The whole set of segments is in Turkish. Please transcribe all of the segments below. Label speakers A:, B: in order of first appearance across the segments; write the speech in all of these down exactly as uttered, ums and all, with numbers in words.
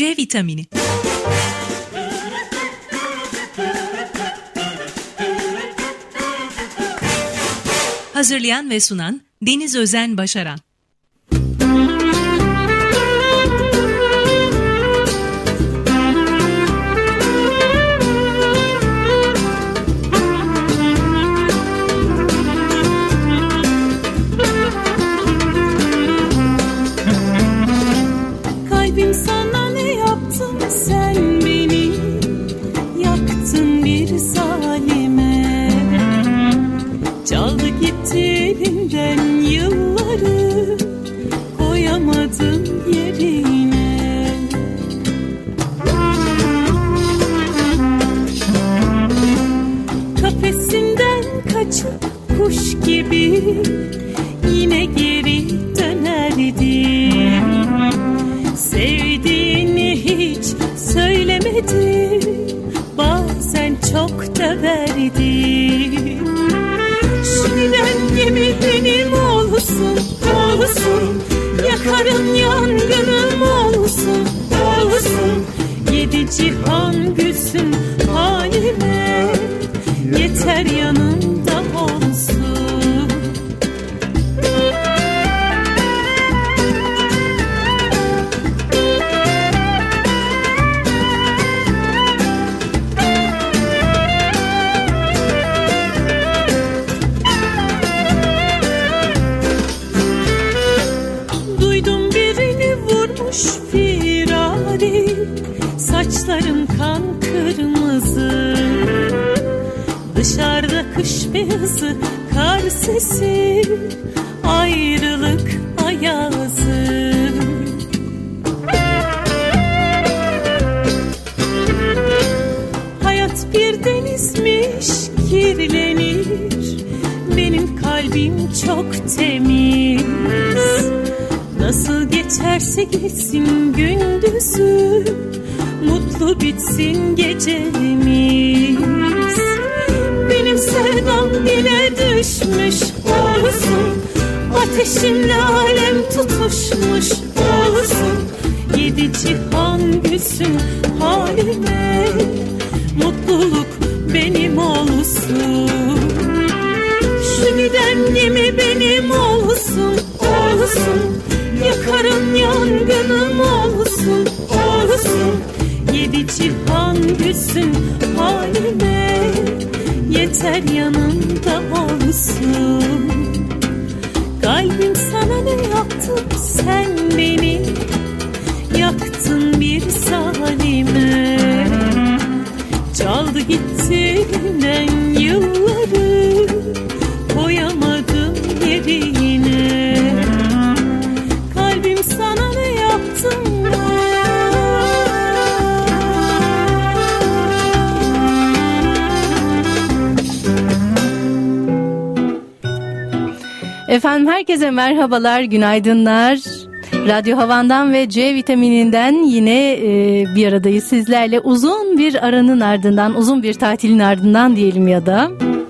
A: C vitamini. Hazırlayan ve sunan Deniz Özen Başaran.
B: Kalbim sana ne yaptın sen beni, yaktın bir zalime. Çaldı gitti elimden yılları, koyamadım yerine. Kafesinden kaçıp kuş gibi yine geri dönerdim. Sevdiğini hiç söylemedi, bazen çok da verdi. Şimdiden gemi benim olsun, olsun. Yakarım yangınım olsun, olsun. Yedi cihan gülsün halime, yeter yanımda olsun. Firari, saçlarım kan kırmızı, dışarıda kış beyazı, kar sesi, ayrılık ayazı. Hayat bir denizmiş, kirlenir, benim kalbim çok temiz. Nasıl geçerse geçsin gündüzü, mutlu bitsin gecemiz. Benim sevdam dile düşmüş olsun, ateşimle alem tutuşmuş olsun. Yedi cihan gülsün halime, mutluluk benim olsun. Şu giden gemi benim olsun, olsun. Yakarım yangınım olsun, olsun. Yedi cihan gülsün halime, yeter yanımda olsun. Kalbim sana ne yaptı sen beni, yaktın bir zalime. Çaldı gitti elimden yılları, koyamadım yerine. Kalbim sana ne yaptın?
C: Efendim herkese merhabalar, günaydınlar. Radyo Havan'dan ve C vitamininden yine e, bir aradayız sizlerle. Uzun bir aranın ardından, uzun bir tatilin ardından diyelim ya da.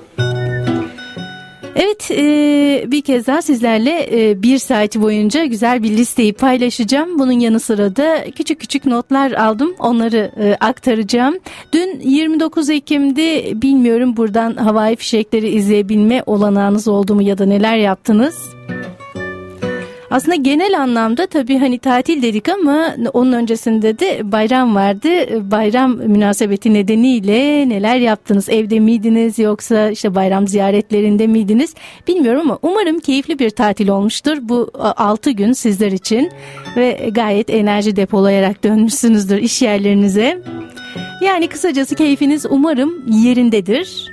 C: Evet, e, bir kez daha sizlerle e, bir saat boyunca güzel bir listeyi paylaşacağım. Bunun yanı sıra da küçük küçük notlar aldım, onları e, aktaracağım. Dün yirmi dokuz Ekim'de, bilmiyorum buradan havai fişekleri izleyebilme olanağınız oldu mu ya da neler yaptınız? Aslında genel anlamda tabii hani tatil dedik ama onun öncesinde de bayram vardı. Bayram münasebeti nedeniyle neler yaptınız? Evde miydiniz yoksa işte bayram ziyaretlerinde miydiniz? Bilmiyorum ama umarım keyifli bir tatil olmuştur bu altı gün sizler için ve gayet enerji depolayarak dönmüşsünüzdür iş yerlerinize. Yani kısacası keyfiniz umarım yerindedir.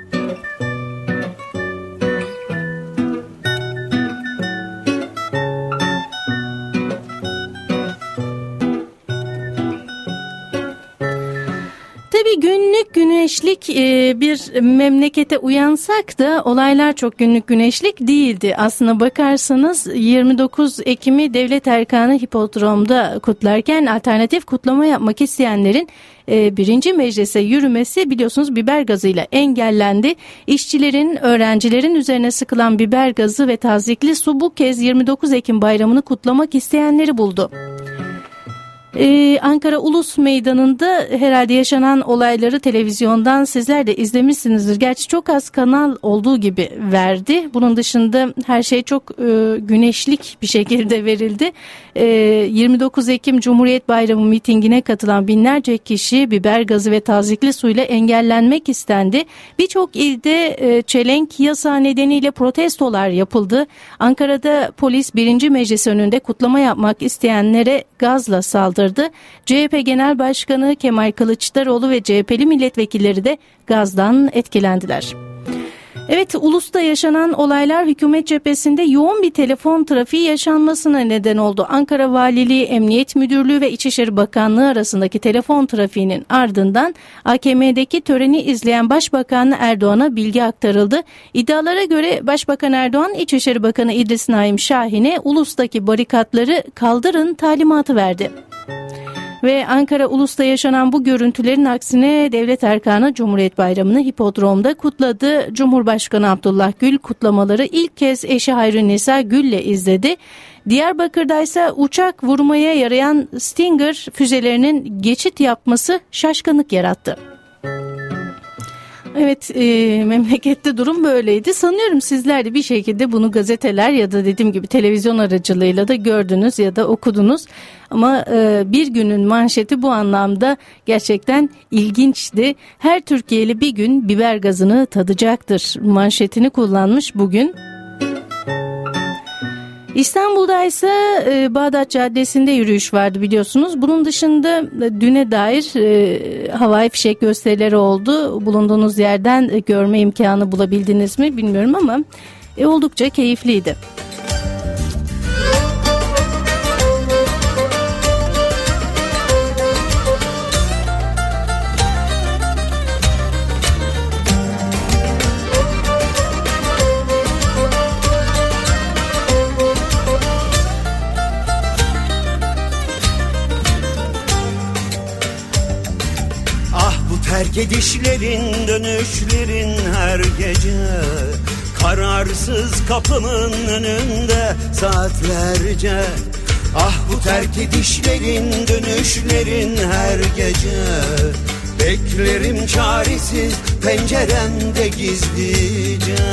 C: Tabii günlük güneşlik bir memlekete uyansak da olaylar çok günlük güneşlik değildi. Aslına bakarsanız yirmi dokuz Ekim'i Devlet Erkanı Hipodrom'da kutlarken alternatif kutlama yapmak isteyenlerin birinci meclise yürümesi biliyorsunuz biber gazıyla engellendi. İşçilerin, öğrencilerin üzerine sıkılan biber gazı ve tazyikli su bu kez yirmi dokuz Ekim bayramını kutlamak isteyenleri buldu. Ee, Ankara Ulus Meydanı'nda herhalde yaşanan olayları televizyondan sizler de izlemişsinizdir. Gerçi çok az kanal olduğu gibi verdi. Bunun dışında her şey çok e, güneşlik bir şekilde verildi. E, yirmi dokuz Ekim Cumhuriyet Bayramı mitingine katılan binlerce kişi biber gazı ve tazikli suyla engellenmek istendi. Birçok ilde e, çelenk yasağı nedeniyle protestolar yapıldı. Ankara'da polis birinci Meclis önünde kutlama yapmak isteyenlere gazla saldırdı. C H P Genel Başkanı Kemal Kılıçdaroğlu ve C H P'li milletvekilleri de gazdan etkilendiler. Evet, Ulus'ta yaşanan olaylar hükümet cephesinde yoğun bir telefon trafiği yaşanmasına neden oldu. Ankara Valiliği, Emniyet Müdürlüğü ve İçişleri Bakanlığı arasındaki telefon trafiğinin ardından A K M'deki töreni izleyen Başbakan Erdoğan'a bilgi aktarıldı. İddialara göre Başbakan Erdoğan, İçişleri Bakanı İdris Naim Şahin'e Ulus'taki barikatları kaldırın talimatı verdi. Ve Ankara Ulus'ta yaşanan bu görüntülerin aksine devlet erkanı Cumhuriyet Bayramı'nı hipodromda kutladı. Cumhurbaşkanı Abdullah Gül kutlamaları ilk kez eşi Hayrunisa Gül'le izledi. Diyarbakır'da ise uçak vurmaya yarayan Stinger füzelerinin geçit yapması şaşkınlık yarattı. Evet, e, memlekette durum böyleydi. Sanıyorum sizler de bir şekilde bunu gazeteler ya da dediğim gibi televizyon aracılığıyla da gördünüz ya da okudunuz. Ama e, bir günün manşeti bu anlamda gerçekten ilginçti. Her Türkiye'li bir gün biber gazını tadacaktır manşetini kullanmış bugün. İstanbul'da ise e, Bağdat Caddesi'nde yürüyüş vardı biliyorsunuz. Bunun dışında e, düne dair e, havai fişek gösterileri oldu. Bulunduğunuz yerden e, görme imkanı bulabildiniz mi bilmiyorum ama e, oldukça keyifliydi.
D: Terk edişlerin, dönüşlerin her gece, kararsız kapımın önünde saatlerce. Ah bu terk edişlerin, dönüşlerin her gece, beklerim çaresiz penceremde gizlice.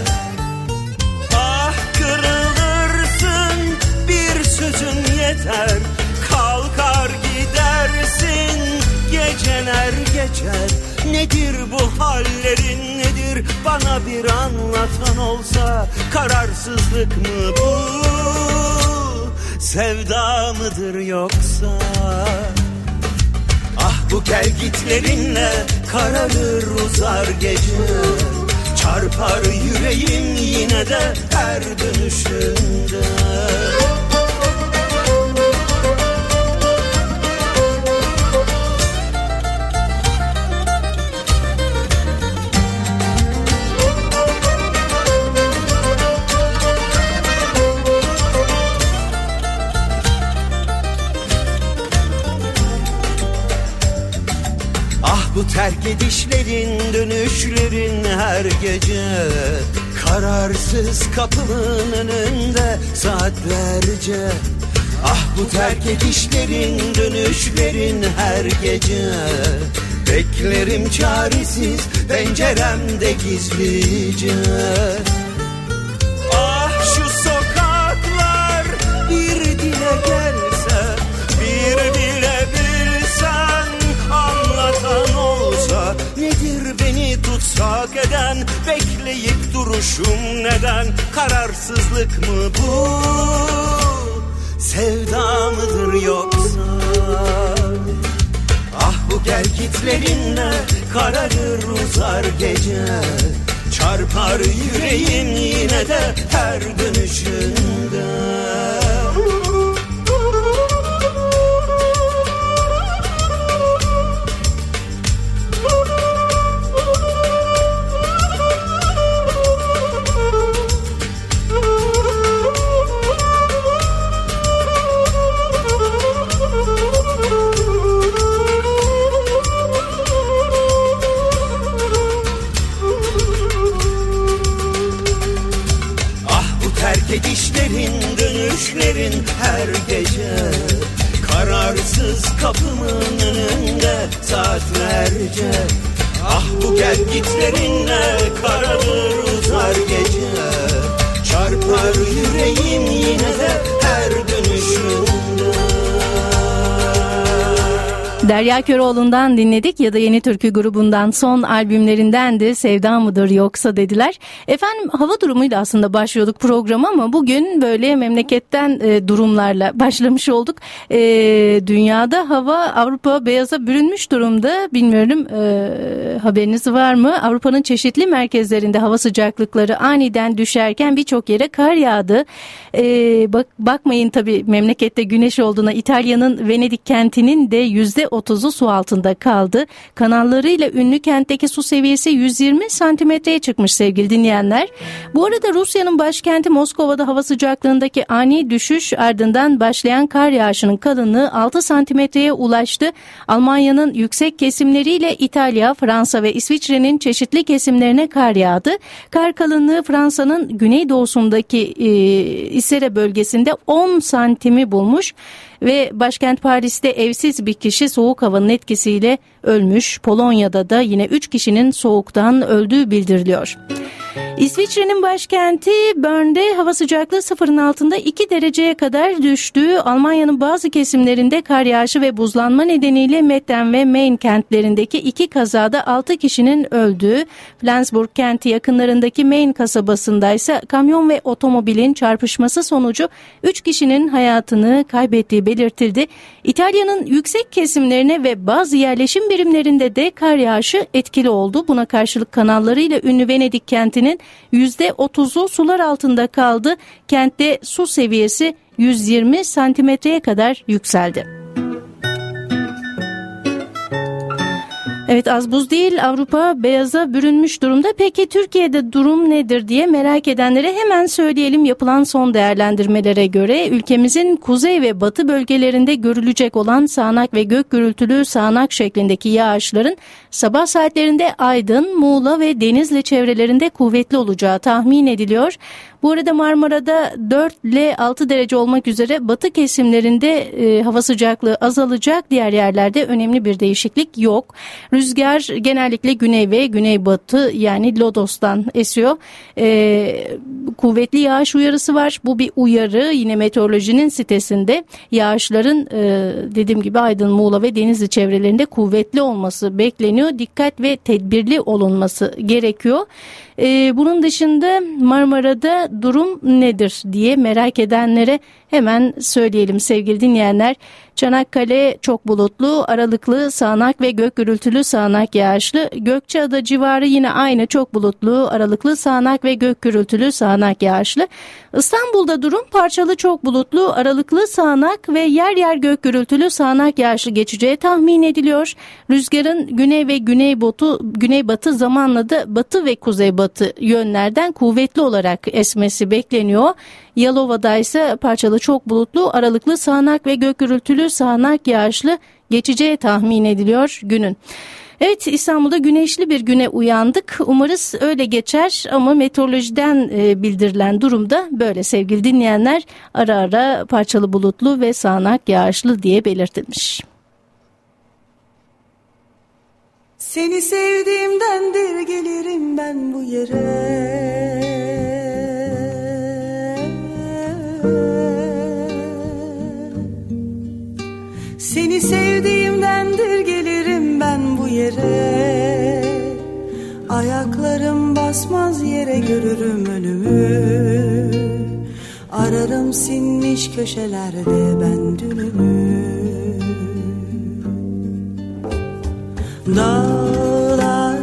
D: Ah kırılırsın, bir sözün yeter, kalkar gidersin. Geceler geçer, nedir bu hallerin nedir, bana bir anlatan olsa. Kararsızlık mı bu, sevda mıdır yoksa? Ah bu gel gitlerinle kararır uzar gece, çarpar yüreğim yine de her dönüşünde. Bu terk edişlerin, dönüşlerin her gece, kararsız kapımın önünde saatlerce. Ah bu terk edişlerin, dönüşlerin her gece, beklerim çaresiz penceremde gizlice. Ah şu sokaklar bir dile gelse, bir bile bilsen, anlatan olsa. Nedir beni tutsak eden, bekleyip duruşum neden? Kararsızlık mı bu, sevda mıdır yoksa? Ah bu gel gitlerinle kararır uzar gece, çarpar yüreğim yine de her dönüşünde. Gidişlerin, dönüşlerin her gece, Kararsız kapımın önünde saatlerce. Ah bu gel gitlerinle kararır uzar gece. Çarpar yüreğim yine de her dönüşünde.
C: Derya Köroğlu'ndan dinledik ya da Yeni Türkü grubundan son albümlerinden de Sevda mıdır yoksa dediler. Efendim hava durumuyla aslında başlıyorduk programa ama bugün böyle memleketten e, durumlarla başlamış olduk. E, dünyada hava Avrupa beyaza bürünmüş durumda. Bilmiyorum e, haberiniz var mı? Avrupa'nın çeşitli merkezlerinde hava sıcaklıkları aniden düşerken birçok yere kar yağdı. E, bak, bakmayın tabii memlekette güneş olduğuna. İtalya'nın Venedik kentinin de yüzde otuzu su altında kaldı. Kanallarıyla ünlü kentteki su seviyesi yüz yirmi santimetreye çıkmış sevgili dinleyenler. Bu arada Rusya'nın başkenti Moskova'da hava sıcaklığındaki ani düşüş ardından başlayan kar yağışının kalınlığı altı santimetreye ulaştı. Almanya'nın yüksek kesimleriyle İtalya, Fransa ve İsviçre'nin çeşitli kesimlerine kar yağdı. Kar kalınlığı Fransa'nın güneydoğusundaki e, İsere bölgesinde on santimi bulmuş. Ve başkent Paris'te evsiz bir kişi soğuk havanın etkisiyle ölmüş. Polonya'da da yine üç kişinin soğuktan öldüğü bildiriliyor. İsviçre'nin başkenti Bern'de hava sıcaklığı sıfırın altında iki dereceye kadar düştü. Almanya'nın bazı kesimlerinde kar yağışı ve buzlanma nedeniyle Metten ve Main kentlerindeki iki kazada altı kişinin öldüğü, Flensburg kenti yakınlarındaki Main kasabasında ise kamyon ve otomobilin çarpışması sonucu üç kişinin hayatını kaybettiği belirtildi. İtalya'nın yüksek kesimlerine ve bazı yerleşim birimlerinde de kar yağışı etkili oldu. Buna karşılık kanallarıyla ünlü Venedik kentinin yüzde otuzu sular altında kaldı. Kentte su seviyesi yüz yirmi santimetreye kadar yükseldi. Evet, az buz değil, Avrupa beyaza bürünmüş durumda. Peki Türkiye'de durum nedir diye merak edenlere hemen söyleyelim. Yapılan son değerlendirmelere göre ülkemizin kuzey ve batı bölgelerinde görülecek olan sağanak ve gök gürültülü sağanak şeklindeki yağışların sabah saatlerinde Aydın, Muğla ve Denizli çevrelerinde kuvvetli olacağı tahmin ediliyor. Bu arada Marmara'da dört ile altı derece olmak üzere batı kesimlerinde e, hava sıcaklığı azalacak. Diğer yerlerde önemli bir değişiklik yok. Rüzgar genellikle güney ve güneybatı yani Lodos'tan esiyor. E, kuvvetli yağış uyarısı var. Bu bir uyarı. Yine meteorolojinin sitesinde yağışların e, dediğim gibi Aydın, Muğla ve Denizli çevrelerinde kuvvetli olması bekleniyor. Dikkat ve tedbirli olunması gerekiyor. Ee, bunun dışında Marmara'da durum nedir diye merak edenlere hemen söyleyelim sevgili dinleyenler. Çanakkale çok bulutlu, aralıklı sağanak ve gök gürültülü sağanak yağışlı. Gökçeada civarı yine aynı çok bulutlu, aralıklı sağanak ve gök gürültülü sağanak yağışlı. İstanbul'da durum parçalı çok bulutlu, aralıklı sağanak ve yer yer gök gürültülü sağanak yağışlı geçeceği tahmin ediliyor. Rüzgarın güney ve güneybatı, güneybatı zamanla da batı ve kuzeybatı yönlerden kuvvetli olarak esmesi bekleniyor. Yalova'da ise parçalı çok bulutlu, aralıklı sağanak ve gök gürültülü sağanak yağışlı geçeceği tahmin ediliyor günün. Evet, İstanbul'da güneşli bir güne uyandık. Umarız öyle geçer ama meteorolojiden bildirilen durumda böyle sevgili dinleyenler. Ara ara parçalı bulutlu ve sağanak yağışlı diye belirtilmiş.
E: Seni sevdiğimdendir gelirim ben bu yere. Seni sevdiğimdendir gelirim ben bu yere. Ayaklarım basmaz yere görürüm önümü. Ararım sinmiş köşelerde ben dünümü. Dağlar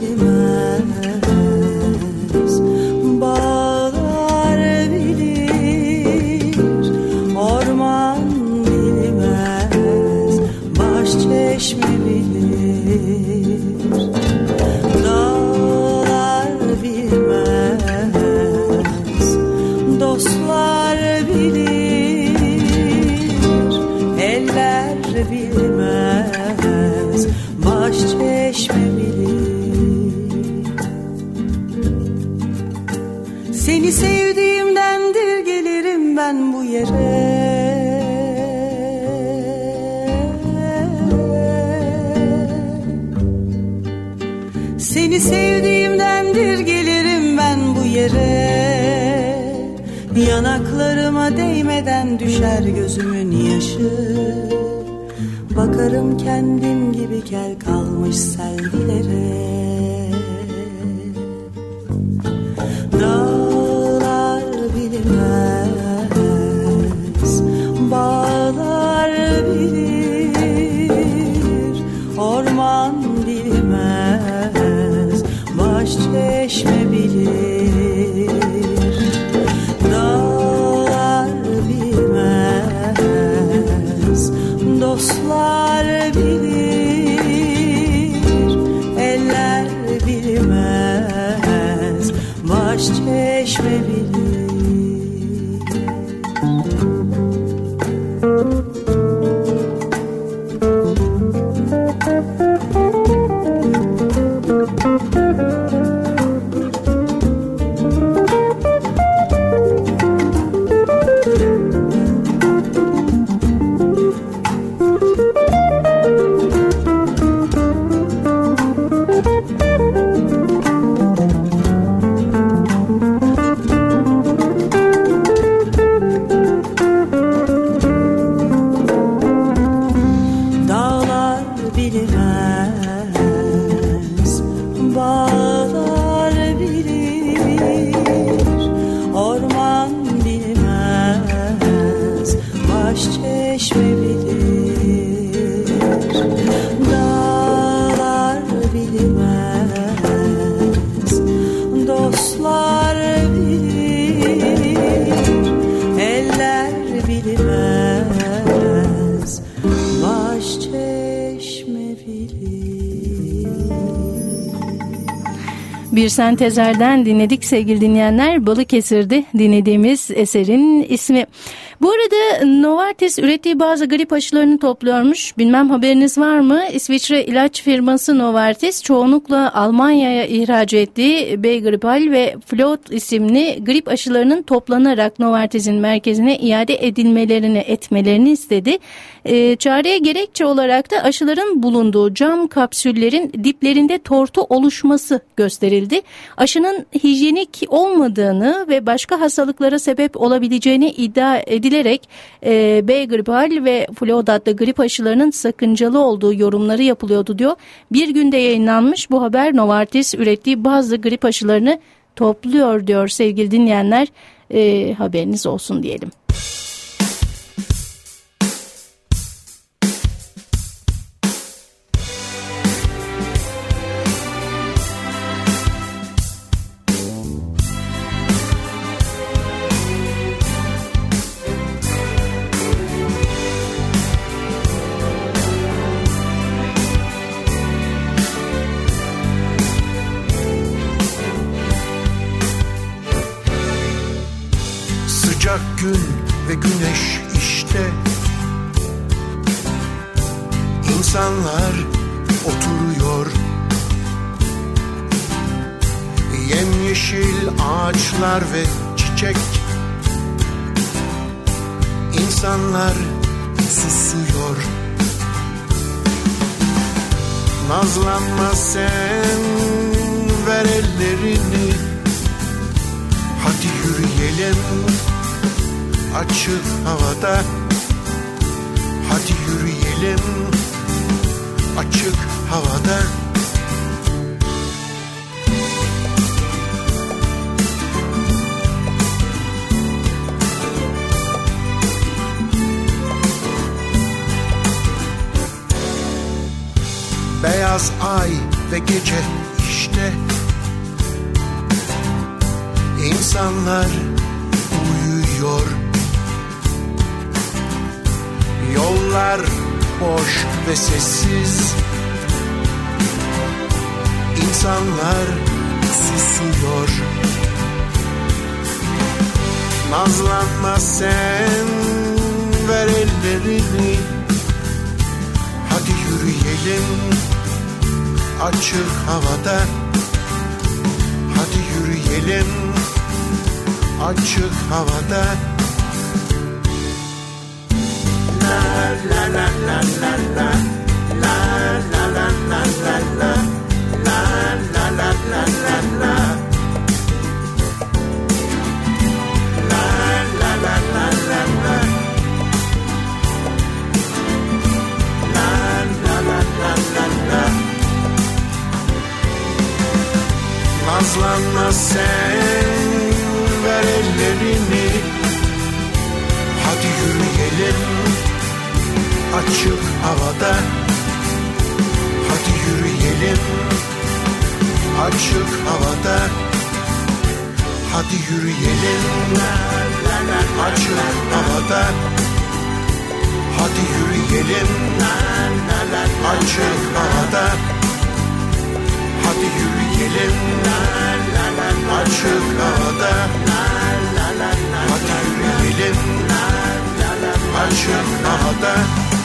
E: bilmez, bağlar bilir, orman bilmez, baş çeşme bilir. Dağlar bilmez, dostlar bilir, eller bilmez, baş çeşme bilir. Seni sevdiğimdendir gelirim ben bu yere. Seni sevdiğimdendir gelirim ben bu yere. Yanaklarıma değmeden düşer gözümün yaşı. Bakarım kendim gibi kel kalmış selvilere. Dağlar bilinmez, bağlar bilir, orman bilmez, baş çeşme bilir. Dağlar bilmez, dostlar bilir, eller bilmez, baş çeşme bilir.
C: Bir sentezerden dinledik sevgili dinleyenler. Balıkesir'de dinlediğimiz eserin ismi. Bu arada Novartis ürettiği bazı grip aşılarını topluyormuş. Bilmem haberiniz var mı? İsviçre ilaç firması Novartis çoğunlukla Almanya'ya ihraç ettiği B-Gripal ve Flot isimli grip aşılarının toplanarak Novartis'in merkezine iade edilmelerini etmelerini istedi. E, çareye gerekçe olarak da aşıların bulunduğu cam kapsüllerin diplerinde tortu oluşması gösterildi. Aşının hijyenik olmadığını ve başka hastalıklara sebep olabileceğini iddia edilerek e, B-Gripal ve Flot adlı grip aşılarının sakıncalı olduğu yorumları yapılıyordu diyor. Bir günde yayınlanmış bu haber. Novartis ürettiği bazı grip aşılarını topluyor diyor sevgili dinleyenler. E, haberiniz olsun diyelim.
D: Gün ve güneş işte, insanlar oturuyor, yemyeşil ağaçlar ve çiçek, insanlar susuyor. Nazlanma sen, ver ellerini, hadi yürüyelim açık havada, hadi yürüyelim açık havada. Beyaz ay ve gece işte, insanlar uyuyor. Yollar boş ve sessiz, insanlar susuyor. Nazlanma sen, ver ellerini, hadi yürüyelim açık havada, hadi yürüyelim açık havada. La la la la la la la la la la la la la la la bana sen ver ellerini. Hadi yürüyelim açık havada. Hadi yürüyelim açık havada. Hadi yürüyelim açık havada. Hadi yürüyelim açık havada. Hadi yürüyelim açık havada. Hadi yürüyelim açık havada.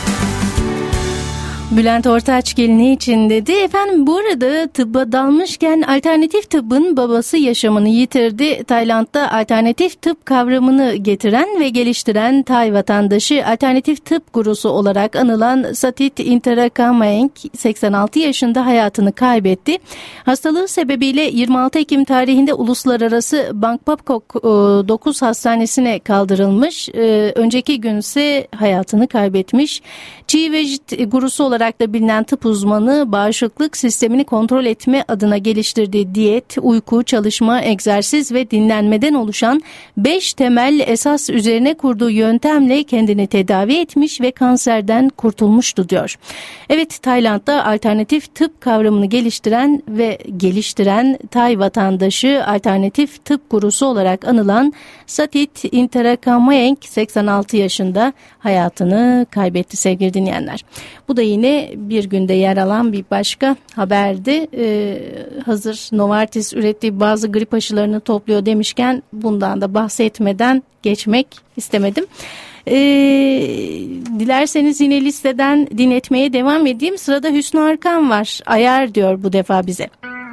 C: Bülent Ortaçgil ne için dedi? Efendim bu arada tıbba dalmışken alternatif tıbbın babası yaşamını yitirdi. Tayland'da alternatif tıp kavramını getiren ve geliştiren Tay vatandaşı alternatif tıp gurusu olarak anılan Satit Interakammaeng seksen altı yaşında hayatını kaybetti. Hastalığı sebebiyle yirmi altı Ekim tarihinde Uluslararası Bangkok dokuz hastanesine kaldırılmış. Önceki gün ise hayatını kaybetmiş. Chi Vejit gurusu olarak da bilinen tıp uzmanı bağışıklık sistemini kontrol etme adına geliştirdiği diyet, uyku, çalışma, egzersiz ve dinlenmeden oluşan beş temel esas üzerine kurduğu yöntemle kendini tedavi etmiş ve kanserden kurtulmuştu diyor. Evet, Tayland'da alternatif tıp kavramını geliştiren ve geliştiren Tay vatandaşı alternatif tıp gurusu olarak anılan Satit Interakammaeng seksen altı yaşında hayatını kaybetti sevgili dinleyenler. Bu da yine bir günde yer alan bir başka haberdi. Ee, hazır Novartis ürettiği bazı grip aşılarını topluyor demişken bundan da bahsetmeden geçmek istemedim. Ee, dilerseniz yine listeden dinletmeye devam edeyim. Sırada Hüsnü Arkan var. Ayar diyor bu defa bize.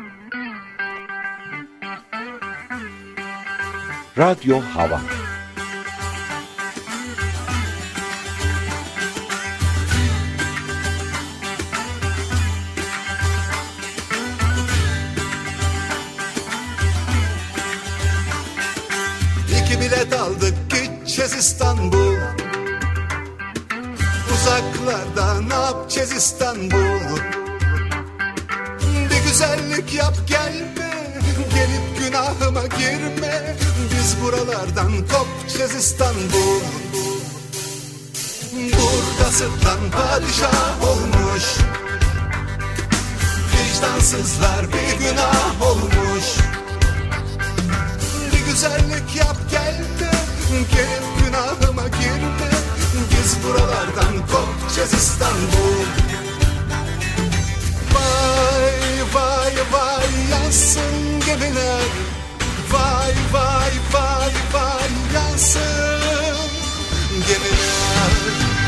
F: Radyo Hava.
G: İki bilet aldık, gideceğiz İstanbul. Uzaklarda ne yapacağız İstanbul? Bir güzellik yap gelme, gelip günahıma girme. Biz buralardan kopacağız İstanbul. Burada sırtlan padişah olmuş, vicdansızlar bir günah olmuş. Bir güzellik yap gelme, gelip günahıma girme. Biz buralardan kopacağız İstanbul. Vay vay vay yansın gemiler. Vay vay vay vay yansın gemiler.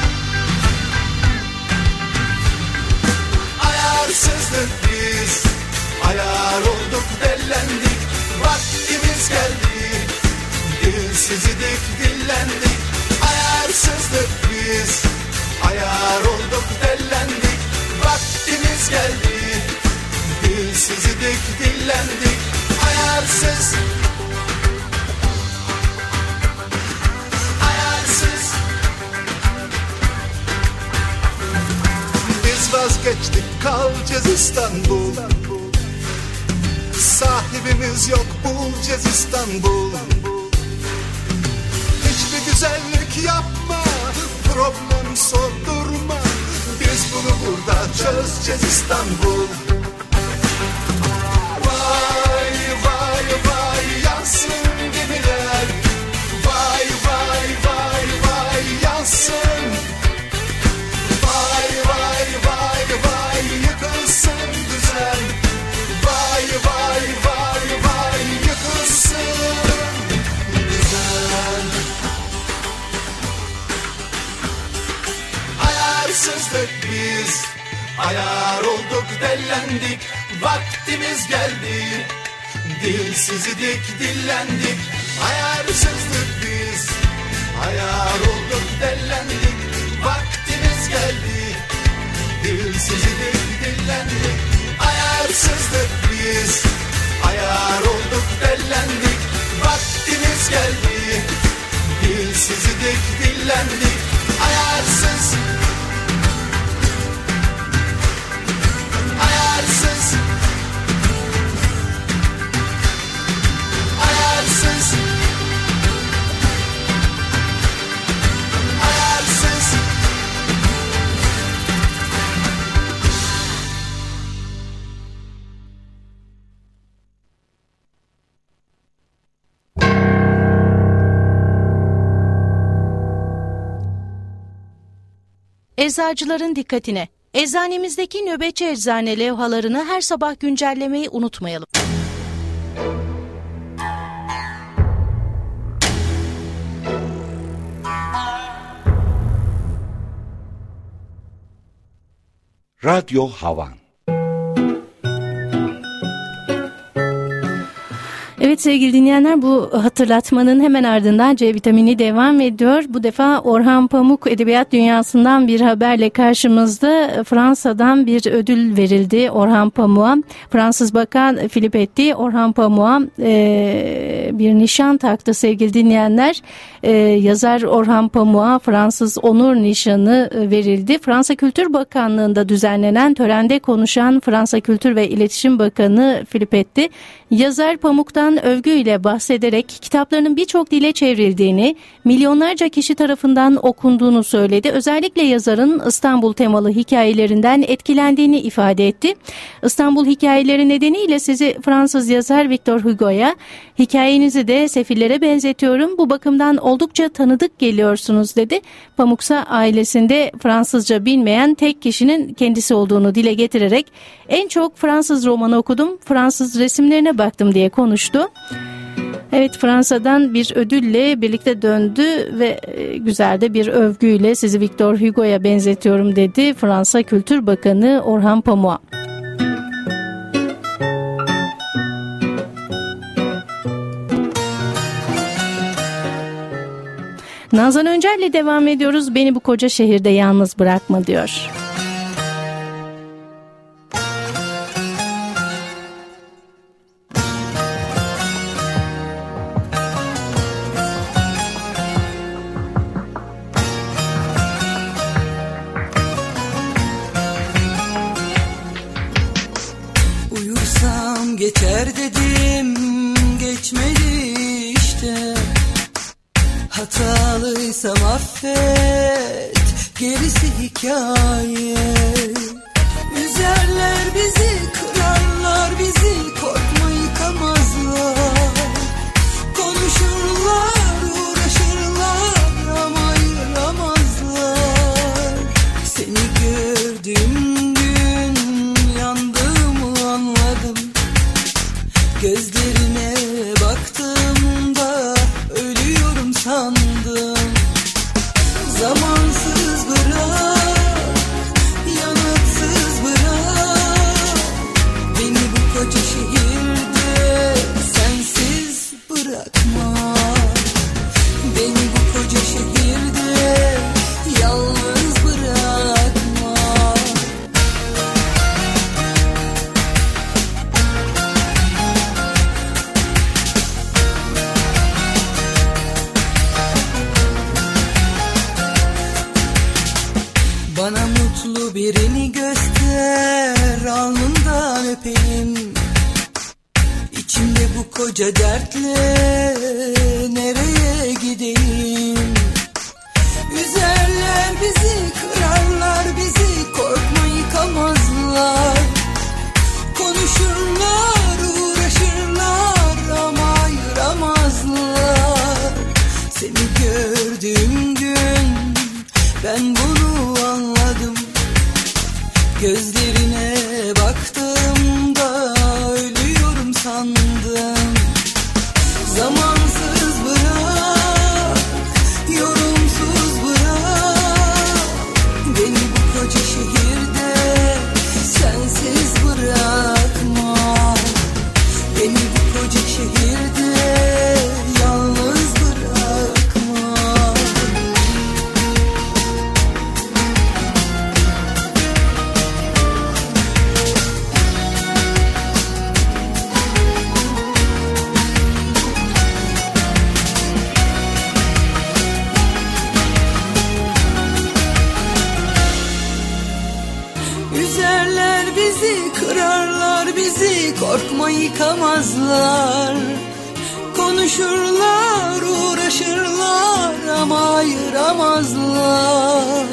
G: Ayarsızdık biz, ayar olduk dellendik. Vaktimiz geldi, dilsiz idik dillendik. Ayarsızdık biz, ayar olduk dellendik. Vaktimiz geldi, dilsiz idik dillendik. Ayarsız, ayarsız. Biz vazgeçtik, kalacağız İstanbul. Sahibimiz yok, bulacağız İstanbul. Hiçbir güzellik yapma, problem sordurma. Biz bunu burada çözeceğiz İstanbul. Vay vay vay yansın gemiler. Vay vay vay vay yansın. Vay vay vay vay yıkılsın düzen. Vay vay vay vay yıkılsın düzen. Ayarsızdık biz, ayar olduk dellendik. Vaktimiz geldi, dilsiz idik dillendik. Ayarsızdık biz, ayar olduk dellendik. Vaktimiz geldi, dilsiz idik dillendik. Ayarsızdık biz, ayar olduk dellendik. Vaktimiz geldi, dilsiz idik dillendik. Ayarsız, ayarsız.
C: Eczacıların dikkatine. Eczanemizdeki nöbetçi eczane levhalarını her sabah güncellemeyi unutmayalım.
F: Radyo Havan.
C: Evet sevgili dinleyenler, bu hatırlatmanın hemen ardından C vitamini devam ediyor. Bu defa Orhan Pamuk edebiyat dünyasından bir haberle karşımızda. Fransa'dan bir ödül verildi Orhan Pamuk'a. Fransız Bakan Philippe Etti Orhan Pamuk'a e, bir nişan taktı sevgili dinleyenler. E, yazar Orhan Pamuk'a Fransız Onur Nişanı verildi. Fransa Kültür Bakanlığı'nda düzenlenen törende konuşan Fransa Kültür ve İletişim Bakanı Philippe Etti, yazar Pamuk'tan övgüyle bahsederek kitaplarının birçok dile çevrildiğini, milyonlarca kişi tarafından okunduğunu söyledi. Özellikle yazarın İstanbul temalı hikayelerinden etkilendiğini ifade etti. İstanbul hikayeleri nedeniyle sizi Fransız yazar Victor Hugo'ya, hikayenizi de Sefillere benzetiyorum, bu bakımdan oldukça tanıdık geliyorsunuz dedi. Pamuksa ailesinde Fransızca bilmeyen tek kişinin kendisi olduğunu dile getirerek en çok Fransız romanı okudum, Fransız resimlerine baktım diye konuştu. Evet, Fransa'dan bir ödülle birlikte döndü ve güzel de bir övgüyle sizi Victor Hugo'ya benzetiyorum dedi Fransa Kültür Bakanı Orhan Pamuk'a. Nazan Öncel'le devam ediyoruz. Beni bu koca şehirde yalnız bırakma diyor.
E: Uyursam geçer dedim, geçmedi işte. Hatalıysam affet, gerisi hikaye. Üzerler bizi, kırarlar bizi, korkma yıkamazlar. Konuşurlar, uğraşırlar ama ayıramazlar. Seni gördüğüm gün yandığımı anladım. Gözlerine baktığımda ölüyorum sandım. Zamansız bırak, yanıtsız bırak. Beni bu koca şehirde sensiz bırakma. Beni bu koca şehirde yalnız bırakma. Bana mutlu birini göster, alnından öpeyim. İçimde bu koca dertle nereye gideyim? Üzerler bizi, kırarlar bizi, korkma yıkamazlar. Konuşurlar, uğraşırlar ama ayıramazlar. Seni gördüğüm gün ben bunu anladım. Gözlerine baktığımda ölüyorum sandım. Zamansız bırak, yorumsuz bırak. Beni bu koca şehirde sensiz bırakma. Beni bu koca şehirde yalnız bırakma. Üzerler bizi, kırarlar bizi, korkma yıkamazlar. Konuşurlar, uğraşırlar ama ayıramazlar.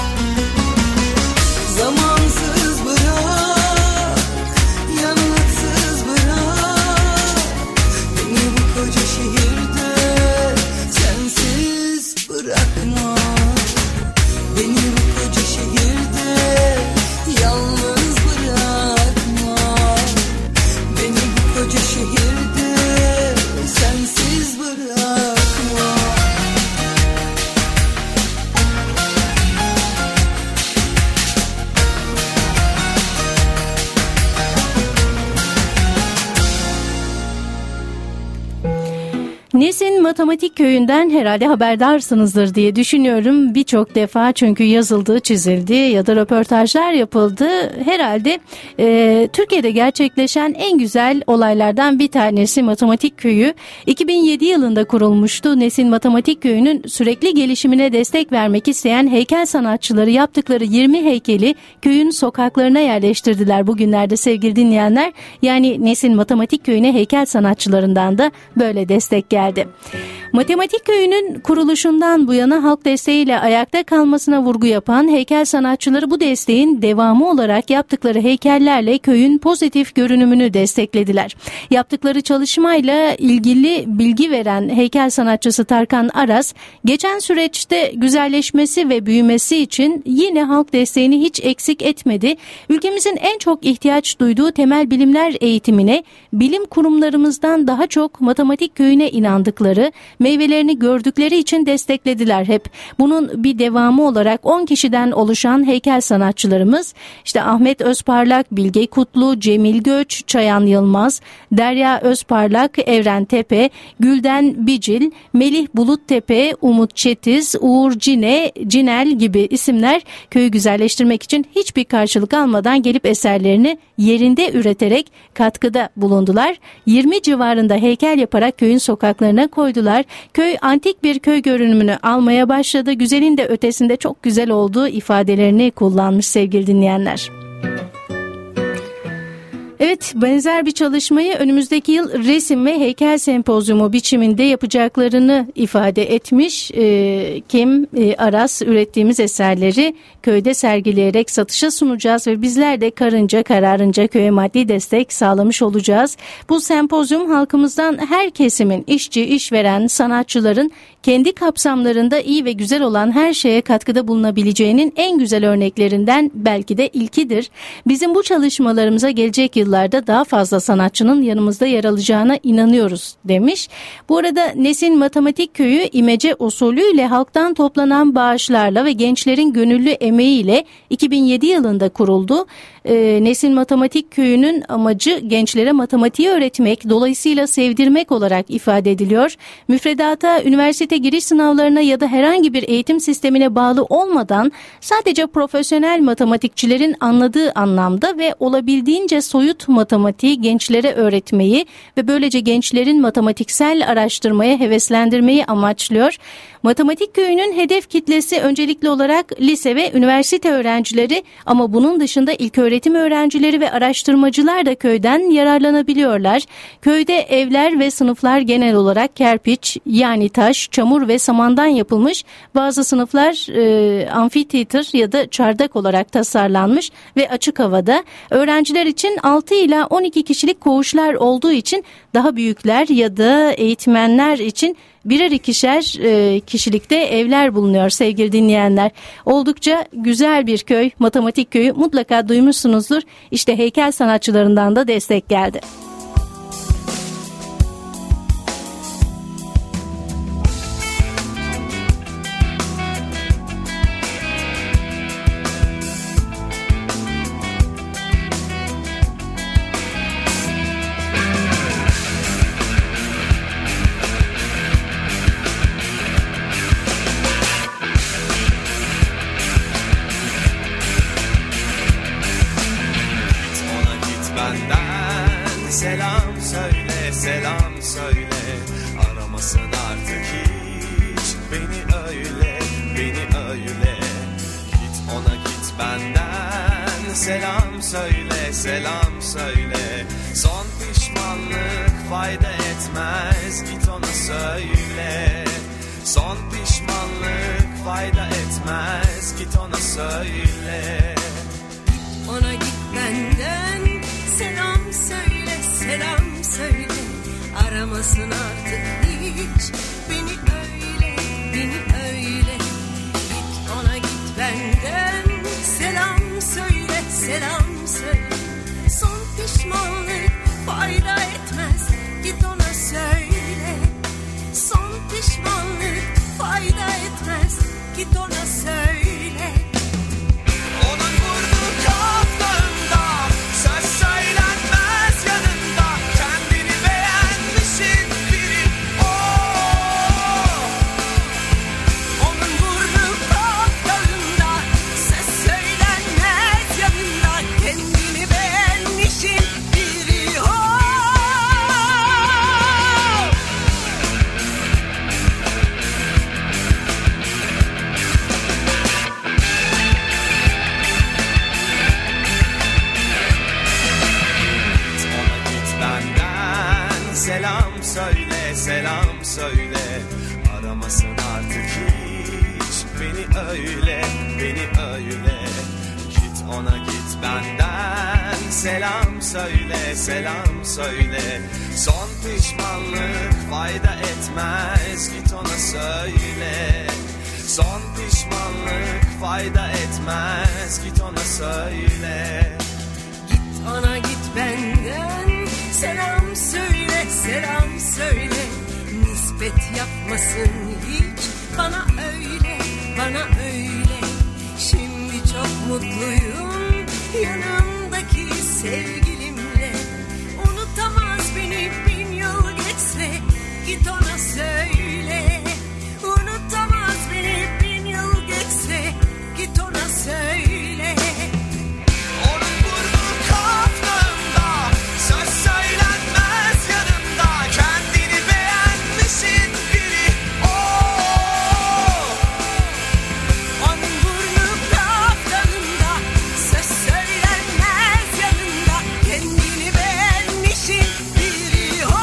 E: Zamansız bırak, yanıtsız bırak. Beni bu koca şehirde sensiz bırakma. Beni bu koca şehirde
C: Nesin Matematik Köyü'nden herhalde haberdarsınızdır diye düşünüyorum. Birçok defa çünkü yazıldı, çizildi ya da röportajlar yapıldı. Herhalde e, Türkiye'de gerçekleşen en güzel olaylardan bir tanesi Matematik Köyü. iki bin yedi yılında kurulmuştu. Nesin Matematik Köyü'nün sürekli gelişimine destek vermek isteyen heykel sanatçıları yaptıkları yirmi heykeli köyün sokaklarına yerleştirdiler bugünlerde sevgili dinleyenler. Yani Nesin Matematik Köyü'ne heykel sanatçılarından da böyle destek geldi. Matematik Köyü'nün kuruluşundan bu yana halk desteğiyle ayakta kalmasına vurgu yapan heykel sanatçıları bu desteğin devamı olarak yaptıkları heykellerle köyün pozitif görünümünü desteklediler. Yaptıkları çalışmayla ilgili bilgi veren heykel sanatçısı Tarkan Aras, geçen süreçte güzelleşmesi ve büyümesi için yine halk desteğini hiç eksik etmedi. Ülkemizin en çok ihtiyaç duyduğu temel bilimler eğitimine bilim kurumlarımızdan daha çok Matematik Köyü'ne inandıkları, meyvelerini gördükleri için desteklediler hep. Bunun bir devamı olarak on kişiden oluşan heykel sanatçılarımız işte Ahmet Özparlak, Bilge Kutlu, Cemil Göç, Çayan Yılmaz, Derya Özparlak, Evren Tepe, Gülden Bicil, Melih Buluttepe, Umut Çetiz, Uğur Cine, Cinel gibi isimler köyü güzelleştirmek için hiçbir karşılık almadan gelip eserlerini yerinde üreterek katkıda bulundular. yirmi civarında heykel yaparak köyün sokaklarına koydular. Köy antik bir köy görünümünü almaya başladı. Güzelin de ötesinde çok güzel olduğu ifadelerini kullanmış sevgili dinleyenler. Evet, benzer bir çalışmayı önümüzdeki yıl resim ve heykel sempozyumu biçiminde yapacaklarını ifade etmiş. E, Kim e, Aras ürettiğimiz eserleri köyde sergileyerek satışa sunacağız ve bizler de karınca kararınca köye maddi destek sağlamış olacağız. Bu sempozyum halkımızdan her kesimin işçi, işveren, sanatçıların kendi kapsamlarında iyi ve güzel olan her şeye katkıda bulunabileceğinin en güzel örneklerinden belki de ilkidir. Bizim bu çalışmalarımıza gelecek yıllarda daha fazla sanatçının yanımızda yer alacağına inanıyoruz demiş. Bu arada Nesin Matematik Köyü imece usulüyle halktan toplanan bağışlarla ve gençlerin gönüllü emeğiyle iki bin yedi yılında kuruldu. Ee, Nesin Matematik Köyü'nün amacı gençlere matematiği öğretmek, dolayısıyla sevdirmek olarak ifade ediliyor. Müfredata, üniversite giriş sınavlarına ya da herhangi bir eğitim sistemine bağlı olmadan sadece profesyonel matematikçilerin anladığı anlamda ve olabildiğince soyut matematiği gençlere öğretmeyi ve böylece gençlerin matematiksel araştırmaya heveslendirmeyi amaçlıyor. Matematik Köyü'nün hedef kitlesi öncelikli olarak lise ve üniversite öğrencileri ama bunun dışında ilköğretim öğrencileri ve araştırmacılar da köyden yararlanabiliyorlar. Köyde evler ve sınıflar genel olarak kerpiç yani taş, çamur ve samandan yapılmış. Bazı sınıflar e, amfiteyatr ya da çardak olarak tasarlanmış ve açık havada. Öğrenciler için altı ila on iki kişilik koğuşlar olduğu için daha büyükler ya da eğitmenler için birer ikişer e, kişilikte evler bulunuyor sevgili dinleyenler. Oldukça güzel bir köy, Matematik Köyü, mutlaka duymuşsunuzdur. İşte heykel sanatçılarından da destek geldi.
H: Selam söyle, selam söyle, aramasın artık hiç beni öyle, beni öyle. Git ona git benden, selam söyle, selam söyle. Son pişmanlık fayda etmez, git ona söyle. Son pişmanlık fayda etmez, git ona söyle.
B: Ona git benden, selam söyle, selam söyle. Aramasın artık hiç beni öyle, beni öyle. Git ona git benden, selam söyle, selam söyle. Son pişmanlık fayda etmez, git ona söyle. Son pişmanlık fayda etmez, git ona söyle.
H: Onun vurdu kaftağında, söz söylenmez yanında. Kendini beğenmişin biri o. öyle, beni öyle. Git ona git benden, selam söyle, selam söyle. Son pişmanlık fayda etmez, git ona söyle. Son pişmanlık fayda etmez, git ona söyle.
B: Git ona git benden, selam söyle, selam söyle. Nispet yapmasın hiç, bana öyle, bana öyle. Şimdi çok mutluyum, yanımdaki sevgilimle. Unutamaz beni bin yıl geçse, git ona söyle. Unutamaz beni bin yıl geçse, git ona söyle.
H: Onun burnu kaftanında, söz söylenmez yanında. Kendini beğenmişin biri o.
B: Onun burnu kaftanında, söz söylenmez yanında. Kendini beğenmişin biri o.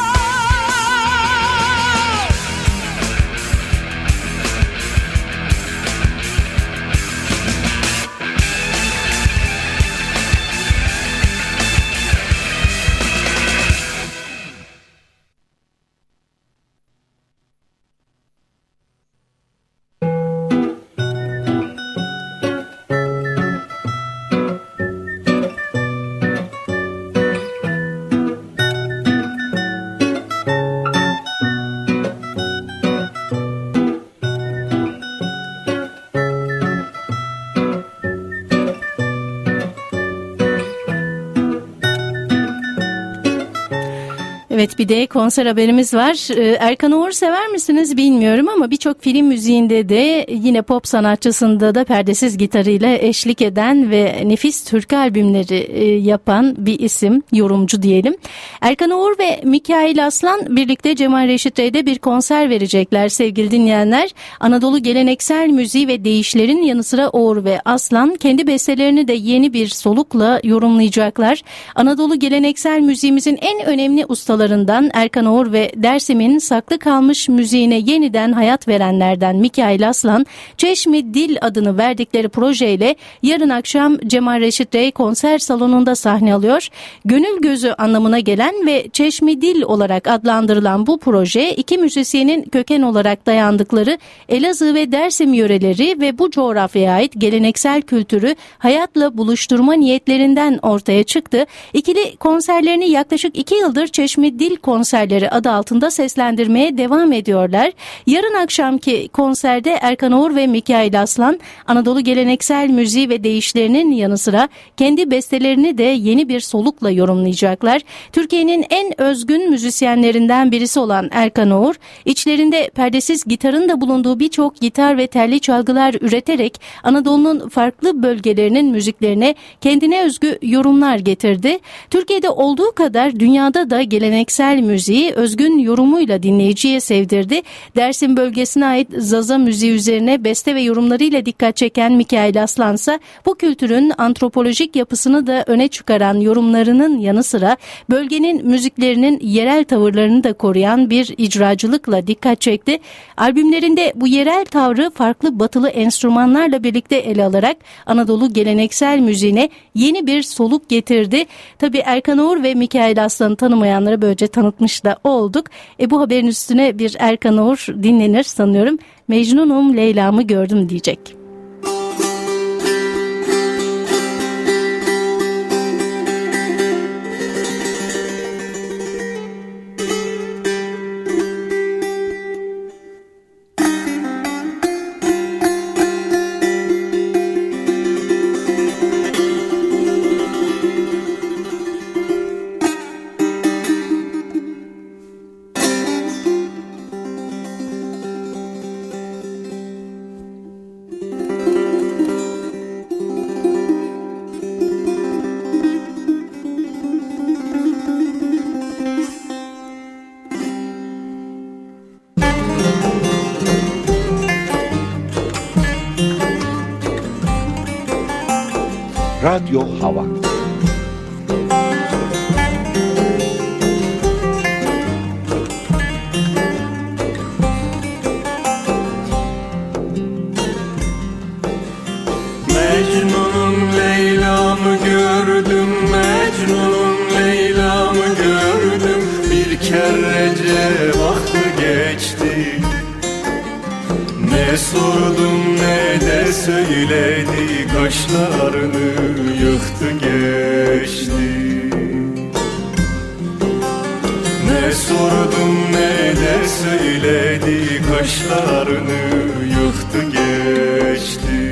C: Evet, bir de konser haberimiz var. Erkan Oğur sever misiniz bilmiyorum ama birçok film müziğinde de yine pop sanatçısında da perdesiz gitarıyla eşlik eden ve nefis türkü albümleri yapan bir isim, yorumcu diyelim. Erkan Oğur ve Mikail Aslan birlikte Cemal Reşit Rey'de bir konser verecekler sevgili dinleyenler. Anadolu geleneksel müziği ve deyişlerin yanı sıra Oğur ve Aslan kendi bestelerini de yeni bir solukla yorumlayacaklar. Anadolu geleneksel müziğimizin en önemli ustaları Erkan Oğur ve Dersim'in saklı kalmış müziğine yeniden hayat verenlerden Mikail Aslan, Çeşmi Dil adını verdikleri projeyle yarın akşam Cemal Reşit Rey konser salonunda sahne alıyor. Gönül gözü anlamına gelen ve Çeşmi Dil olarak adlandırılan bu proje iki müzisyenin köken olarak dayandıkları Elazığ ve Dersim yöreleri ve bu coğrafyaya ait geleneksel kültürü hayatla buluşturma niyetlerinden ortaya çıktı. İkili konserlerini yaklaşık iki yıldır Çeşmi Dil konserleri adı altında seslendirmeye devam ediyorlar. Yarın akşamki konserde Erkan Oğur ve Mikail Aslan Anadolu geleneksel müziği ve deyişlerinin yanı sıra kendi bestelerini de yeni bir solukla yorumlayacaklar. Türkiye'nin en özgün müzisyenlerinden birisi olan Erkan Oğur, içlerinde perdesiz gitarın da bulunduğu birçok gitar ve telli çalgılar üreterek Anadolu'nun farklı bölgelerinin müziklerine kendine özgü yorumlar getirdi. Türkiye'de olduğu kadar dünyada da geleneksel müziği özgün yorumuyla dinleyiciye sevdirdi. Dersim bölgesine ait Zaza müziği üzerine beste ve yorumlarıyla dikkat çeken Mikail Aslan ise bu kültürün antropolojik yapısını da öne çıkaran yorumlarının yanı sıra bölgenin müziklerinin yerel tavırlarını da koruyan bir icracılıkla dikkat çekti. Albümlerinde bu yerel tavrı farklı batılı enstrümanlarla birlikte ele alarak Anadolu geleneksel müziğine yeni bir soluk getirdi. Tabii Erkan Oğur ve Mikail Aslan'ı tanımayanlara böylece tanıtmış da olduk. E bu haberin üstüne bir Erkan Oğur dinlenir sanıyorum. Mecnunum Leyla'mı gördüm diyecek.
F: Radyo Havan.
I: Mecnun'um Leyla'mı gördüm, bir kerece vakti geçti. Ne sordum ne de söyledi, kaşlarını yıktı geçti. Ne sordum ne de söyledi, kaşlarını yıktı geçti.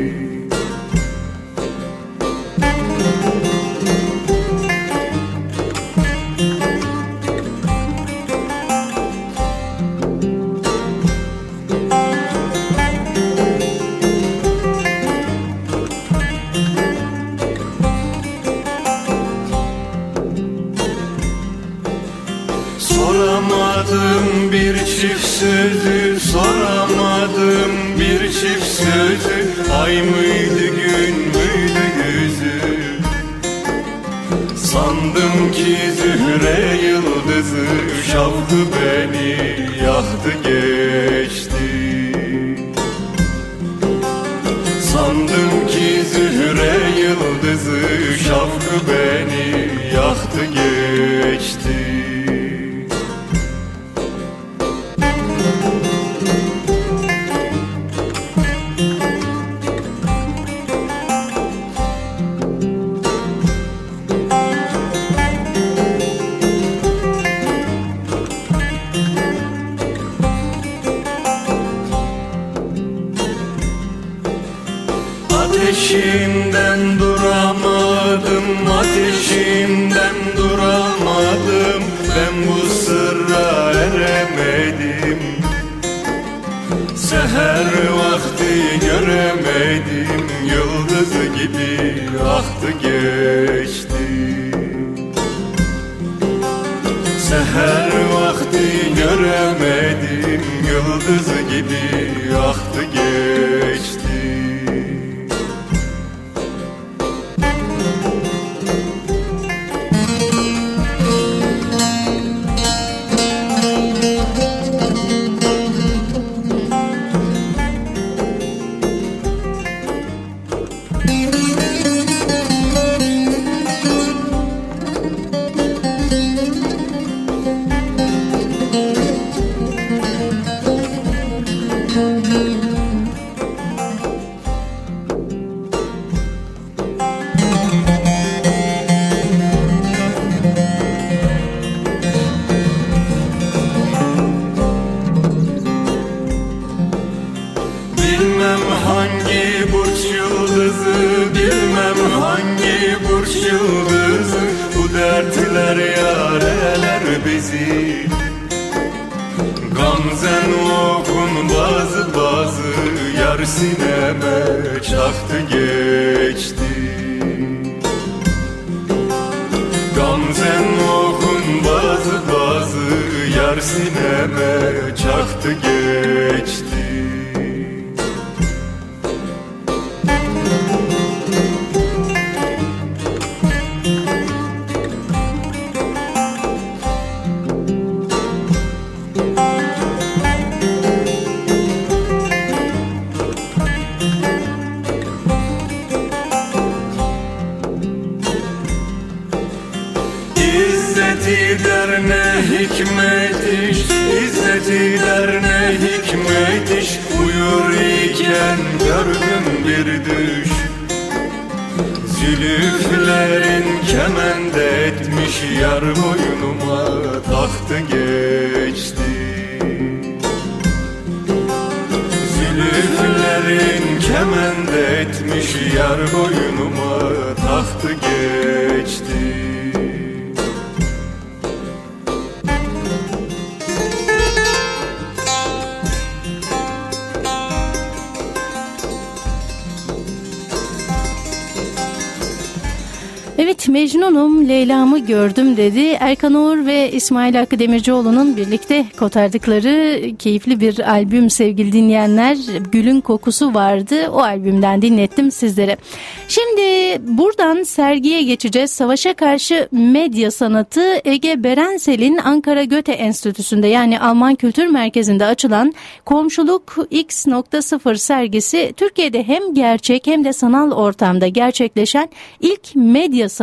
I: Soramadım bir çift sözü, soramadım bir çift sözü. Ay mıydı gün müydü yüzü? Sandım ki Zühre yıldızı, şavkı beni yaktı geçti. Sandım ki Zühre yıldızı, şavkı beni yaktı geçti. Ateşimden duramadım, ateşimden duramadım. Ben bu sırra eremedim. Seher vakti göremedim, yıldız gibi aktı geçti. Seher vakti göremedim, yıldız gibi aktı geçti. Bilmem hangi burç yıldızı, bilmem hangi burç yıldızı, bu dertler yareler bizi. Gamzen okun bazı bazı, yar sineme çaktı geçti. Gamzen okun bazı bazı, yar sineme çaktı geçti. İzzeti der ne hikmet iş, İzzeti der ne hikmet iş. Uyur iken gördüm bir düş. Zülüflerin kemend etmiş, yar boynuma taktı geçti. Zülüflerin kemend etmiş, yar boynuma taktı geçti.
C: Evet, Mecnun'um Leyla'mı gördüm dedi. Erkan Oğur ve İsmail Hakkı Demircioğlu'nun birlikte kotardıkları keyifli bir albüm sevgili dinleyenler. Gül'ün Kokusu vardı. O albümden dinlettim sizlere. Şimdi buradan sergiye geçeceğiz. Savaşa karşı medya sanatı Ege Berensel'in Ankara Göte Enstitüsü'nde yani Alman Kültür Merkezi'nde açılan Komşuluk X sıfır sergisi Türkiye'de hem gerçek hem de sanal ortamda gerçekleşen ilk medya sanatı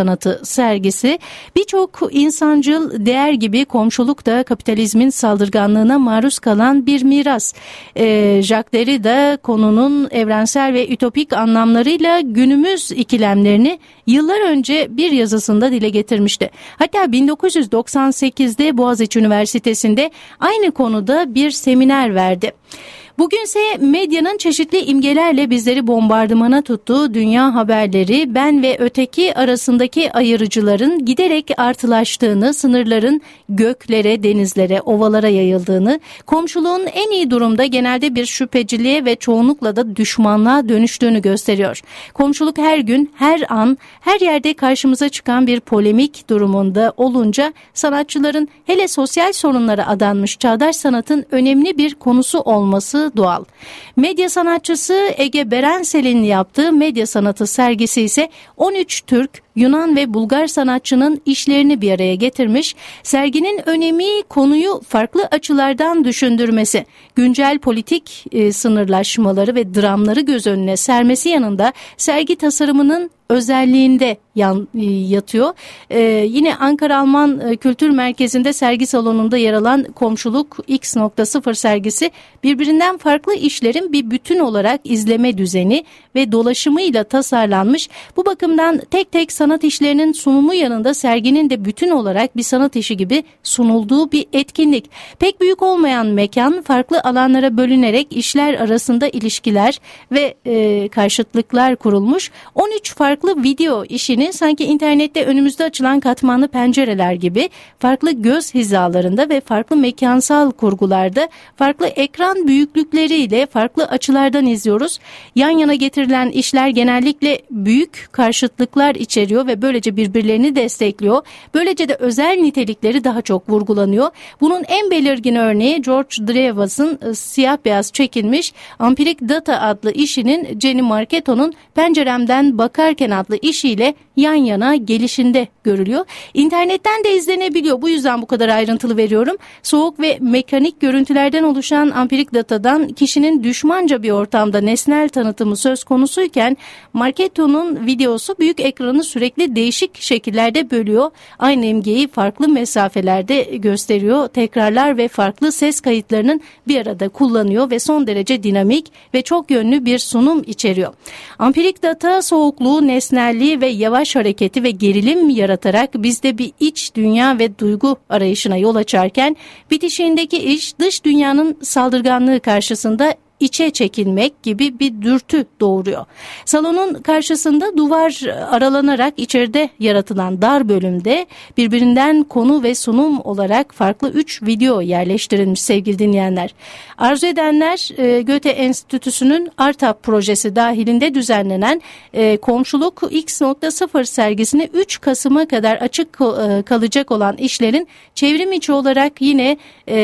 C: sanatı sergisi. Birçok insancıl değer gibi komşuluk da kapitalizmin saldırganlığına maruz kalan bir miras. E, Jacques Derrida konunun evrensel ve ütopik anlamlarıyla günümüz ikilemlerini yıllar önce bir yazısında dile getirmişti. Hatta bin dokuz yüz doksan sekizde Boğaziçi Üniversitesi'nde aynı konuda bir seminer verdi. Bugünse medyanın çeşitli imgelerle bizleri bombardımana tuttuğu dünya haberleri, ben ve öteki arasındaki ayırıcıların giderek artılaştığını, sınırların göklere, denizlere, ovalara yayıldığını, komşuluğun en iyi durumda genelde bir şüpheciliğe ve çoğunlukla da düşmanlığa dönüştüğünü gösteriyor. Komşuluk her gün, her an, her yerde karşımıza çıkan bir polemik durumunda olunca sanatçıların hele sosyal sorunlara adanmış çağdaş sanatın önemli bir konusu olması doğal. Medya sanatçısı Ege Berensel'in yaptığı medya sanatı sergisi ise on üç Türk, Yunan ve Bulgar sanatçının işlerini bir araya getirmiş. Serginin önemi konuyu farklı açılardan düşündürmesi, güncel politik e, sınırlaşmaları ve dramları göz önüne sermesi yanında sergi tasarımının özelliğinde yan, e, yatıyor. E, yine Ankara Alman e, Kültür Merkezi'nde sergi salonunda yer alan Komşuluk X sıfır sergisi birbirinden farklı işlerin bir bütün olarak izleme düzeni ve dolaşımıyla tasarlanmış. Bu bakımdan tek tek sanat işlerinin sunumu yanında serginin de bütün olarak bir sanat işi gibi sunulduğu bir etkinlik. Pek büyük olmayan mekan farklı alanlara bölünerek işler arasında ilişkiler ve e, karşıtlıklar kurulmuş. on üç farklı video işini sanki internette önümüzde açılan katmanlı pencereler gibi farklı göz hizalarında ve farklı mekansal kurgularda farklı ekran büyüklükleriyle farklı açılardan izliyoruz. Yan yana getirilen işler genellikle büyük karşıtlıklar içeriyor ve böylece birbirlerini destekliyor. Böylece de özel nitelikleri daha çok vurgulanıyor. Bunun en belirgin örneği George Dreyfus'un siyah beyaz çekilmiş Ampirik Data adlı işinin Jenny Marketo'nun Penceremden Bakarken adlı işiyle yan yana gelişinde görülüyor. İnternetten de izlenebiliyor. Bu yüzden bu kadar ayrıntılı veriyorum. Soğuk ve mekanik görüntülerden oluşan Ampirik Data'dan kişinin düşmanca bir ortamda nesnel tanıtımı söz konusuyken Marketo'nun videosu büyük ekranı sürekli değişik şekillerde bölüyor. Aynı imgeyi farklı mesafelerde gösteriyor. Tekrarlar ve farklı ses kayıtlarının bir arada kullanıyor ve son derece dinamik ve çok yönlü bir sunum içeriyor. Ampirik Data soğukluğu, nesnelliği ve yavaş hareketi ve gerilim yaratarak bizde bir iç dünya ve duygu arayışına yol açarken bitişiğindeki iş dış dünyanın saldırganlığı karşısında içe çekilmek gibi bir dürtü doğuruyor. Salonun karşısında duvar aralanarak içeride yaratılan dar bölümde birbirinden konu ve sunum olarak farklı üç video yerleştirilmiş sevgili dinleyenler. Arzu edenler Goethe Enstitüsü'nün Artap projesi dahilinde düzenlenen Komşuluk X sıfır sergisine üç Kasım'a kadar açık kalacak olan işlerin çevrim içi olarak yine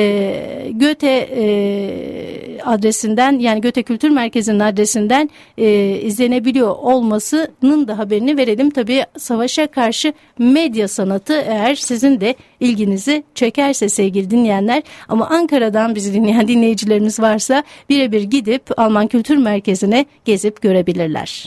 C: Goethe adresinden, yani Goethe Kültür Merkezi'nin adresinden e, izlenebiliyor olmasının da haberini verelim. Tabii savaşa karşı medya sanatı eğer sizin de ilginizi çekerse sevgili dinleyenler, ama Ankara'dan bizi dinleyen dinleyicilerimiz varsa birebir gidip Alman Kültür Merkezi'ne gezip görebilirler.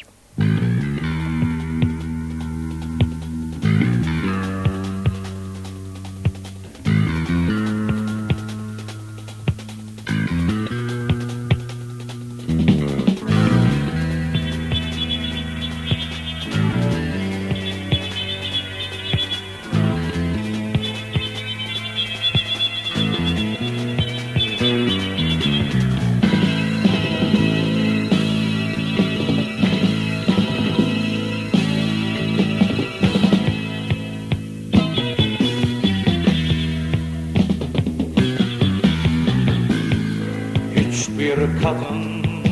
I: Hiçbir kadın,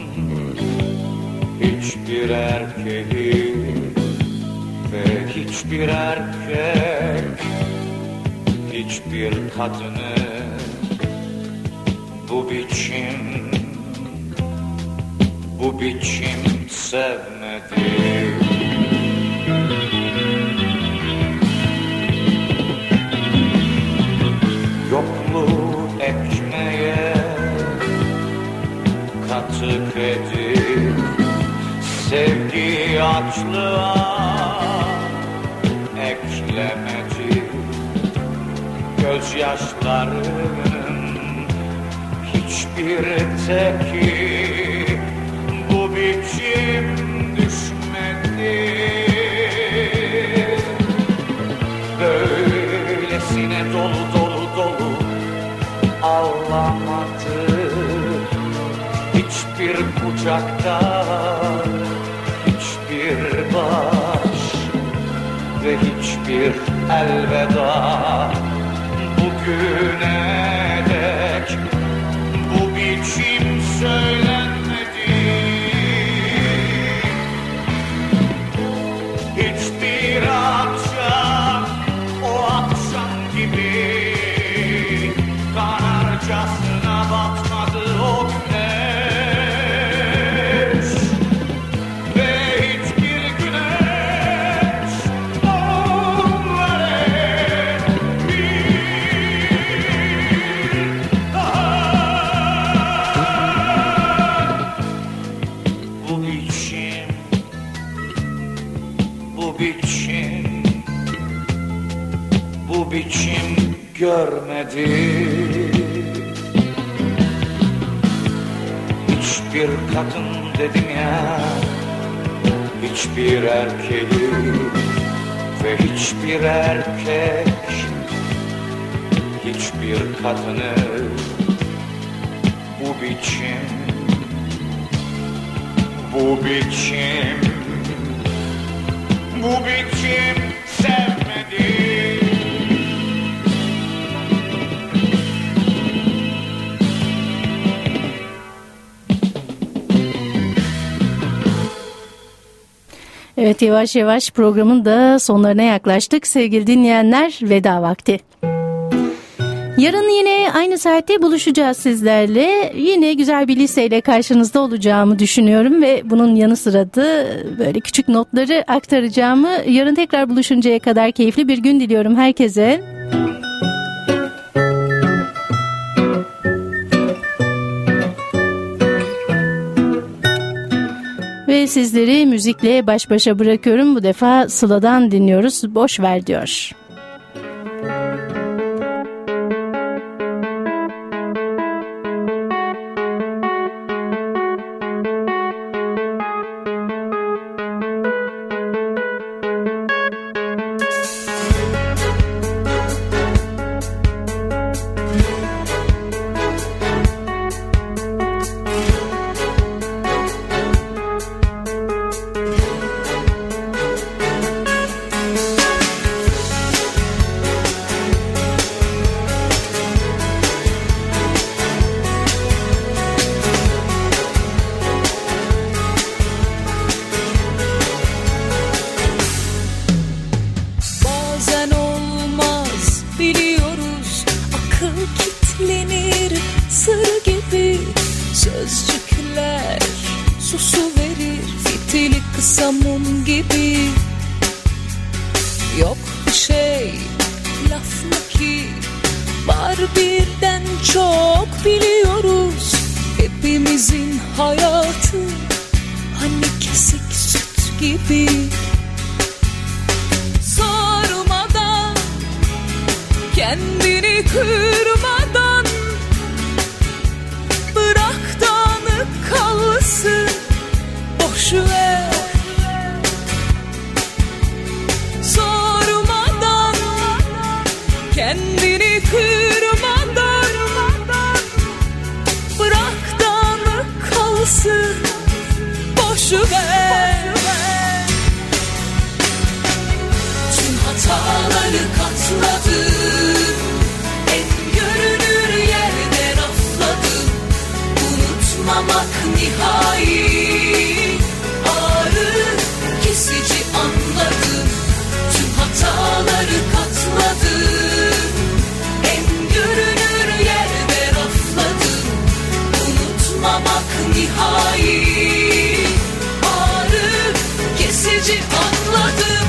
I: hiçbir erkeği ve hiçbir erkek, hiçbir kadını bu biçim, bu biçim sevmedi. Yokluğu ekmeğe katık edip sevgi açlığa gözyaşlarım hiçbir teki bu biçim düşmedi. Böylesine dolu dolu dolu ağlamadı hiçbir kucakta, hiçbir baş ve hiçbir elveda. Bugüne dek bu biçim söylenmedi. Hiçbir akşam o akşam gibi kanarcasına batmadı o güneş. Ve hiçbir güneş onlara bu biçim, bu biçim, bu biçim görmedi. Hiçbir kadın dedim ya, hiçbir erkeği ve hiçbir erkek, hiçbir kadını bu biçim, bu biçim, bu biçim sevmedi.
C: Evet, yavaş yavaş programın da sonlarına yaklaştık. Sevgili dinleyenler, veda vakti. Yarın yine aynı saatte buluşacağız sizlerle. Yine güzel bir listeyle karşınızda olacağımı düşünüyorum ve bunun yanı sıra da böyle küçük notları aktaracağımı. Yarın tekrar buluşuncaya kadar keyifli bir gün diliyorum herkese. Ve sizleri müzikle baş başa bırakıyorum. Bu defa Sıla'dan dinliyoruz. Boş ver diyor.
B: Mum gibi yok bir şey, laf mı ki var, birden çok biliyoruz. Hepimizin hayatı hani kesik süt gibi. Sormadan, kendini kırmadan bırak dağınık kalsın, boş ver. Kendini kırmadan bırak dağınık kalsın, boş ver. Tüm hataları katladım, en görünür yerde rafladım. Unutmamak nihai, ağrı kesici anladım. Tüm hataları katladım, en görünür yerde rafladım. Unutmamak nihai, ağrı kesici anladım.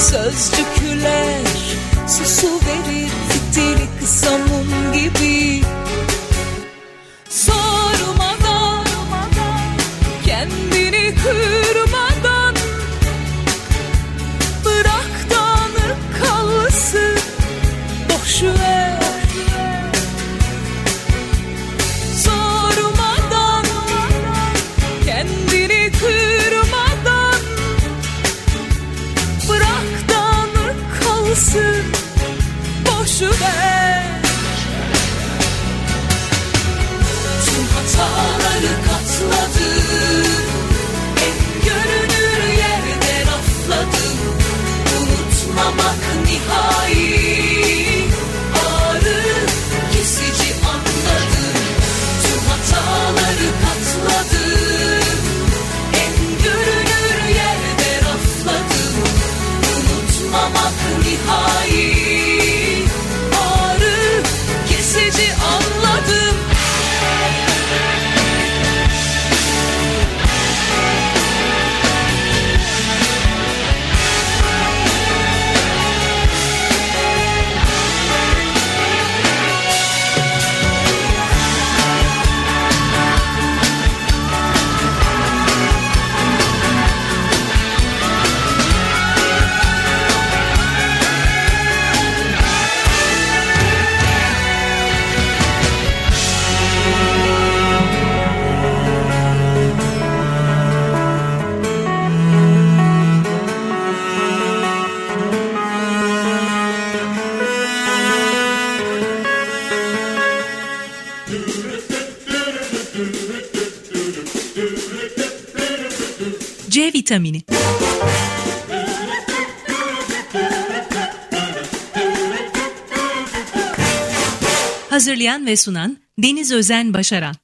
B: Sözcükler susu verir fitili kısa mum gibi. Sormadan, kendini kırmadan, bırak dağınık kalsın, boş ver. Sormadan, kendini kırmadan, bırak dağınık kalsın, boş ver. Tüm hataları katladım, en görünür yerde rafladım. Unutmamak nihai, ağrı kesici anladım. Tüm hataları katladım, en görünür yerde rafladım. Unutmamak nihai, ağrı kesici anladım.
A: C vitamini. Hazırlayan ve sunan Deniz Özen Başaran.